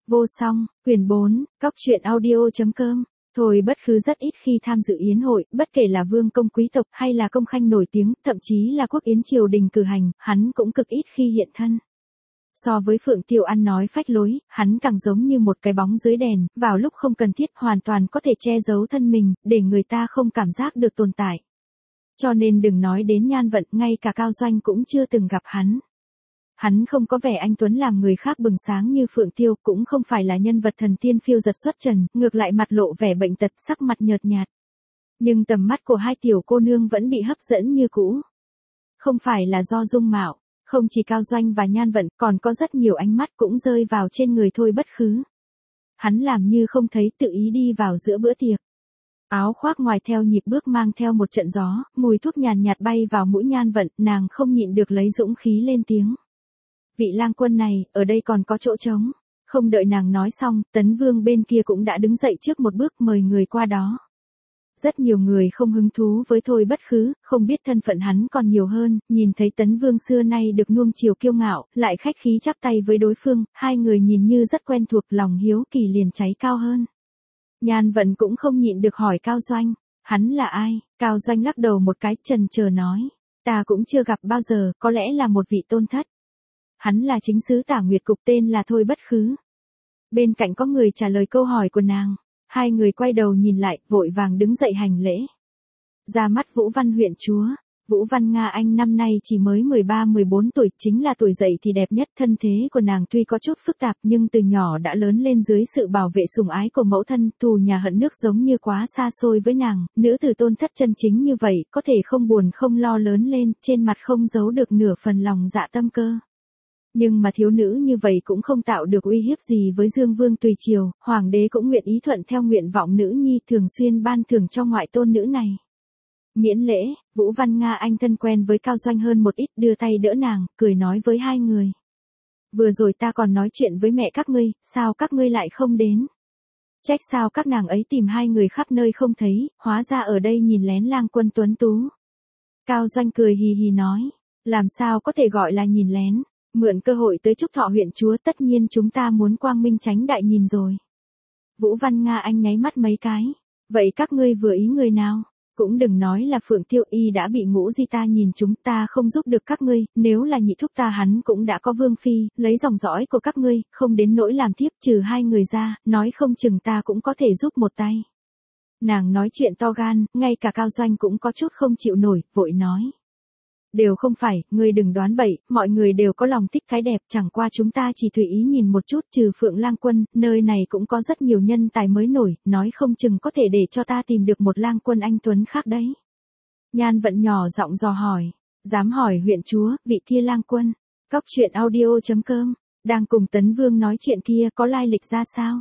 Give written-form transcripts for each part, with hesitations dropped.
Vô song, quyển 4, cóc truyện audio.com. Thôi Bất Khứ rất ít khi tham dự yến hội, bất kể là vương công quý tộc hay là công khanh nổi tiếng, thậm chí là quốc yến triều đình cử hành, hắn cũng cực ít khi hiện thân. So với Phượng Tiêu ăn nói phách lối, hắn càng giống như một cái bóng dưới đèn, vào lúc không cần thiết hoàn toàn có thể che giấu thân mình, để người ta không cảm giác được tồn tại. Cho nên đừng nói đến Nhan Vận, ngay cả Cao Doanh cũng chưa từng gặp hắn. Hắn không có vẻ anh tuấn làm người khác bừng sáng như Phượng Tiêu, cũng không phải là nhân vật thần tiên phiêu giật xuất trần, ngược lại mặt lộ vẻ bệnh tật, sắc mặt nhợt nhạt. Nhưng tầm mắt của hai tiểu cô nương vẫn bị hấp dẫn như cũ. Không phải là do dung mạo, không chỉ Cao Doanh và Nhan Vận, còn có rất nhiều ánh mắt cũng rơi vào trên người Thôi Bất Khứ. Hắn làm như không thấy, tự ý đi vào giữa bữa tiệc. Áo khoác ngoài theo nhịp bước mang theo một trận gió, mùi thuốc nhàn nhạt bay vào mũi Nhan Vận, nàng không nhịn được lấy dũng khí lên tiếng. Vị lang quân này, ở đây còn có chỗ trống. Không đợi nàng nói xong, Tấn Vương bên kia cũng đã đứng dậy trước một bước mời người qua đó. Rất nhiều người không hứng thú với Thôi Bất Khứ, không biết thân phận hắn còn nhiều hơn, nhìn thấy Tấn Vương xưa nay được nuông chiều kiêu ngạo, lại khách khí chắp tay với đối phương, hai người nhìn như rất quen thuộc, lòng hiếu kỳ liền cháy cao hơn. Nhan Vận cũng không nhịn được hỏi Cao Doanh, hắn là ai? Cao Doanh lắc đầu một cái, chần chờ nói, ta cũng chưa gặp bao giờ, có lẽ là một vị tôn thất. Hắn là chính sứ Tả Nguyệt Cục, tên là Thôi Bất Khứ. Bên cạnh có người trả lời câu hỏi của nàng. Hai người quay đầu nhìn lại, vội vàng đứng dậy hành lễ. Ra mắt Vũ Văn huyện chúa. Vũ Văn Nga Anh năm nay chỉ mới 13-14 tuổi, chính là tuổi dậy thì đẹp nhất. Thân thế của nàng tuy có chút phức tạp nhưng từ nhỏ đã lớn lên dưới sự bảo vệ sủng ái của mẫu thân, thù nhà hận nước giống như quá xa xôi với nàng. Nữ tử tôn thất chân chính như vậy, có thể không buồn không lo lớn lên, trên mặt không giấu được nửa phần lòng dạ tâm cơ. Nhưng mà thiếu nữ như vậy cũng không tạo được uy hiếp gì với Dương Vương tùy triều, hoàng đế cũng nguyện ý thuận theo nguyện vọng nữ nhi, thường xuyên ban thưởng cho ngoại tôn nữ này. Miễn lễ, Vũ Văn Nga Anh thân quen với Cao Doanh hơn một ít, đưa tay đỡ nàng, cười nói với hai người. Vừa rồi ta còn nói chuyện với mẹ các ngươi, sao các ngươi lại không đến? Trách sao các nàng ấy tìm hai người khắp nơi không thấy, hóa ra ở đây nhìn lén lang quân tuấn tú. Cao Doanh cười hì hì nói, làm sao có thể gọi là nhìn lén? Mượn cơ hội tới chúc thọ huyện chúa, tất nhiên chúng ta muốn quang minh tránh đại nhìn rồi. Vũ Văn Nga Anh nháy mắt mấy cái. Vậy các ngươi vừa ý người nào? Cũng đừng nói là Phượng Tiêu y đã bị Ngũ Di ta nhìn chúng, ta không giúp được các ngươi, nếu là nhị thúc ta hắn cũng đã có vương phi, lấy dòng dõi của các ngươi, không đến nỗi làm thiếp, trừ hai người ra, nói không chừng ta cũng có thể giúp một tay. Nàng nói chuyện to gan, ngay cả Cao Doanh cũng có chút không chịu nổi, vội nói. Đều không phải, ngươi đừng đoán bậy, mọi người đều có lòng thích cái đẹp, chẳng qua chúng ta chỉ tùy ý nhìn một chút, trừ Phượng lang quân, nơi này cũng có rất nhiều nhân tài mới nổi, nói không chừng có thể để cho ta tìm được một lang quân anh tuấn khác đấy. Nhan Vận nhỏ giọng dò hỏi, dám hỏi huyện chúa, vị kia lang quân. Cóc truyện audio.com, đang cùng Tấn Vương nói chuyện kia có lai lịch ra sao?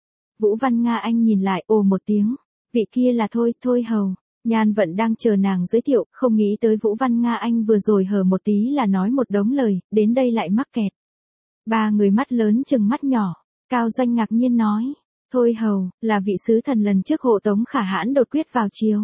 Vũ Văn Nga Anh nhìn lại, ồ một tiếng, vị kia là Thôi hầu. Nhan Vận đang chờ nàng giới thiệu, không nghĩ tới Vũ Văn Nga Anh vừa rồi hờ một tí là nói một đống lời, đến đây lại mắc kẹt. Ba người mắt lớn chừng mắt nhỏ, Cao Doanh ngạc nhiên nói, Thôi hầu, là vị sứ thần lần trước hộ tống Khả Hãn đột quyết vào triều.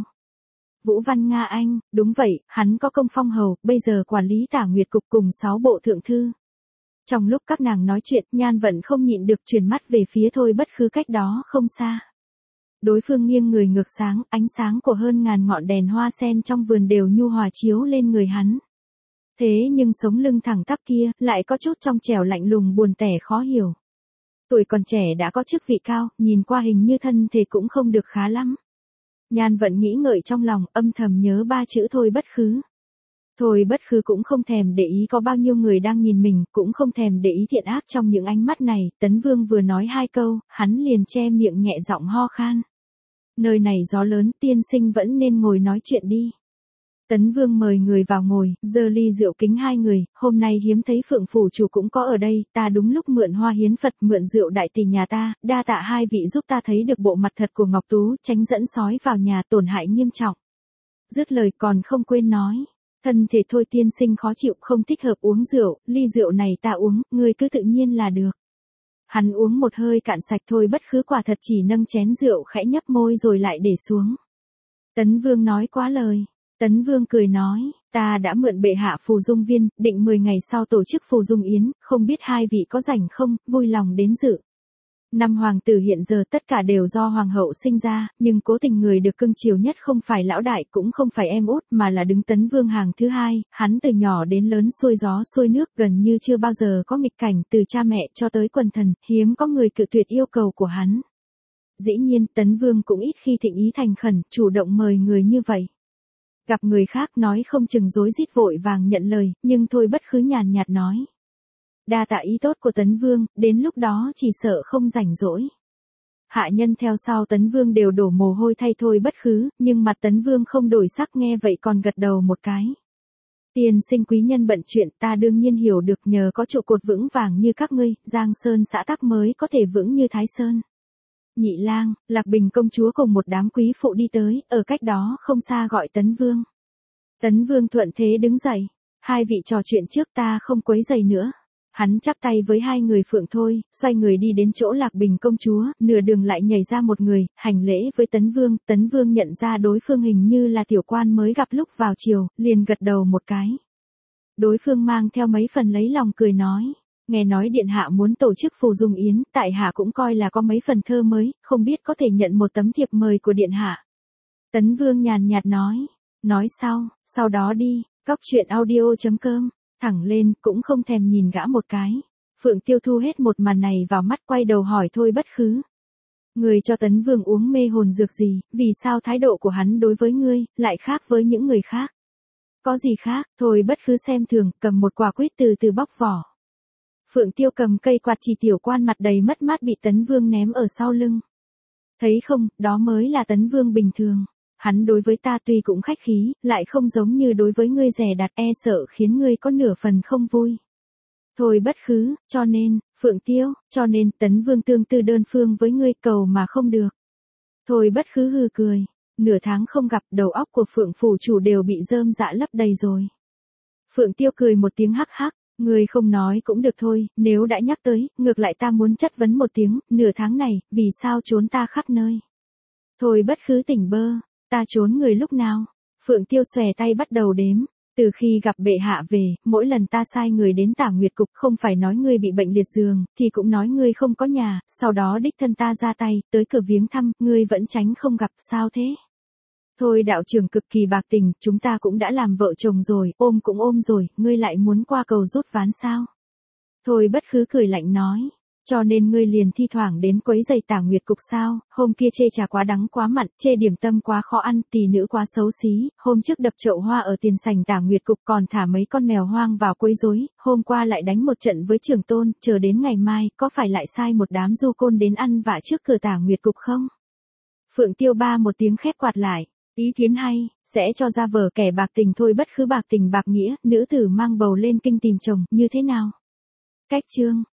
Vũ Văn Nga Anh, đúng vậy, hắn có công phong hầu, bây giờ quản lý Tả Nguyệt Cục cùng 6 bộ thượng thư. Trong lúc các nàng nói chuyện, Nhan Vận không nhịn được chuyển mắt về phía Thôi Bất Khứ cách đó không xa. Đối phương nghiêng người ngược sáng, ánh sáng của hơn ngàn ngọn đèn hoa sen trong vườn đều nhu hòa chiếu lên người hắn. Thế nhưng sống lưng thẳng tắp kia, lại có chút trong trẻo lạnh lùng buồn tẻ khó hiểu. Tuổi còn trẻ đã có chức vị cao, nhìn qua hình như thân thể cũng không được khá lắm. Nhan Vận nghĩ ngợi trong lòng, âm thầm nhớ ba chữ Thôi Bất Khứ. Thôi Bất Khứ cũng không thèm để ý có bao nhiêu người đang nhìn mình, cũng không thèm để ý thiện ác trong những ánh mắt này. Tấn Vương vừa nói hai câu, hắn liền che miệng nhẹ giọng ho khan. Nơi này gió lớn, tiên sinh vẫn nên ngồi nói chuyện đi. Tấn Vương mời người vào ngồi, giơ ly rượu kính hai người, hôm nay hiếm thấy Phượng phủ chủ cũng có ở đây, ta đúng lúc mượn hoa hiến Phật, mượn rượu đại tỷ nhà ta, đa tạ hai vị giúp ta thấy được bộ mặt thật của Ngọc Tú, tránh dẫn sói vào nhà tổn hại nghiêm trọng. Dứt lời còn không quên nói, thân thể Thôi tiên sinh khó chịu, không thích hợp uống rượu, ly rượu này ta uống, ngươi cứ tự nhiên là được. Hắn uống một hơi cạn sạch. Thôi Bất Khứ quả thật chỉ nâng chén rượu khẽ nhấp môi rồi lại để xuống. Tấn Vương nói quá lời. Tấn Vương cười nói, ta đã mượn bệ hạ phù dung viên, định 10 ngày sau tổ chức phù dung yến, không biết hai vị có rảnh không, vui lòng đến dự. Năm hoàng tử hiện giờ tất cả đều do hoàng hậu sinh ra, nhưng cố tình người được cưng chiều nhất không phải lão đại cũng không phải em út mà là đứng Tấn Vương hàng thứ hai, hắn từ nhỏ đến lớn xuôi gió xuôi nước gần như chưa bao giờ có nghịch cảnh từ cha mẹ cho tới quần thần, hiếm có người cự tuyệt yêu cầu của hắn. Dĩ nhiên Tấn Vương cũng ít khi thịnh ý thành khẩn, chủ động mời người như vậy. Gặp người khác nói không chừng rối rít vội vàng nhận lời, nhưng Thôi Bất Khứ nhàn nhạt nói. Đa tạ ý tốt của Tấn Vương, đến lúc đó chỉ sợ không rảnh rỗi. Hạ nhân theo sau Tấn Vương đều đổ mồ hôi thay Thôi Bất Khứ, nhưng mặt Tấn Vương không đổi sắc nghe vậy còn gật đầu một cái. Tiên sinh quý nhân bận chuyện ta đương nhiên hiểu được nhờ có trụ cột vững vàng như các ngươi, Giang Sơn xã tắc mới có thể vững như Thái Sơn. Nhị lang, Lạc Bình công chúa cùng một đám quý phụ đi tới, ở cách đó không xa gọi Tấn Vương. Tấn Vương thuận thế đứng dậy, hai vị trò chuyện trước ta không quấy rầy nữa. Hắn chắp tay với hai người Phượng Thôi, xoay người đi đến chỗ Lạc Bình công chúa, nửa đường lại nhảy ra một người, hành lễ với Tấn Vương nhận ra đối phương hình như là tiểu quan mới gặp lúc vào chiều, liền gật đầu một cái. Đối phương mang theo mấy phần lấy lòng cười nói, nghe nói điện hạ muốn tổ chức phù dung yến, tại hạ cũng coi là có mấy phần thơ mới, không biết có thể nhận một tấm thiệp mời của điện hạ. Tấn Vương nhàn nhạt nói sau đó đi, coctruyện.audio.com. Thẳng lên, cũng không thèm nhìn gã một cái. Phượng Tiêu thu hết một màn này vào mắt quay đầu hỏi Thôi Bất Khứ. Người cho Tấn Vương uống mê hồn dược gì, vì sao thái độ của hắn đối với ngươi, lại khác với những người khác? Có gì khác, Thôi Bất Khứ xem thường, cầm một quả quýt từ từ bóc vỏ. Phượng Tiêu cầm cây quạt chỉ tiểu quan mặt đầy mất mát bị Tấn Vương ném ở sau lưng. Thấy không, đó mới là Tấn Vương bình thường. Hắn đối với ta tuy cũng khách khí, lại không giống như đối với ngươi dè đặt e sợ khiến ngươi có nửa phần không vui. Thôi Bất Khứ, cho nên, Phượng Tiêu, cho nên Tấn Vương tương tư đơn phương với ngươi cầu mà không được. Thôi Bất Khứ hừ cười, nửa tháng không gặp đầu óc của Phượng phủ chủ đều bị rơm dạ lấp đầy rồi. Phượng Tiêu cười một tiếng hắc hắc, ngươi không nói cũng được thôi, nếu đã nhắc tới, ngược lại ta muốn chất vấn một tiếng, nửa tháng này, vì sao trốn ta khắp nơi. Thôi Bất Khứ tỉnh bơ. Ta trốn người lúc nào? Phượng Tiêu xòe tay bắt đầu đếm. Từ khi gặp bệ hạ về, mỗi lần ta sai người đến Tả Nguyệt Cục không phải nói ngươi bị bệnh liệt giường, thì cũng nói ngươi không có nhà, sau đó đích thân ta ra tay, tới cửa viếng thăm, ngươi vẫn tránh không gặp, sao thế? Thôi đạo trưởng cực kỳ bạc tình, chúng ta cũng đã làm vợ chồng rồi, ôm cũng ôm rồi, ngươi lại muốn qua cầu rút ván sao? Thôi Bất Khứ cười lạnh nói. Cho nên ngươi liền thi thoảng đến quấy giày Tả Nguyệt Cục sao, hôm kia chê trà quá đắng quá mặn, chê điểm tâm quá khó ăn, tỷ nữ quá xấu xí, hôm trước đập chậu hoa ở tiền sảnh Tả Nguyệt Cục còn thả mấy con mèo hoang vào quấy rối, hôm qua lại đánh một trận với trưởng tôn, chờ đến ngày mai, có phải lại sai một đám du côn đến ăn vạ trước cửa Tả Nguyệt Cục không? Phượng Tiêu ba một tiếng khép quạt lại, ý kiến hay, sẽ cho ra vở kẻ bạc tình Thôi Bất Khứ bạc tình bạc nghĩa, nữ tử mang bầu lên kinh tìm chồng, như thế nào? Cách chương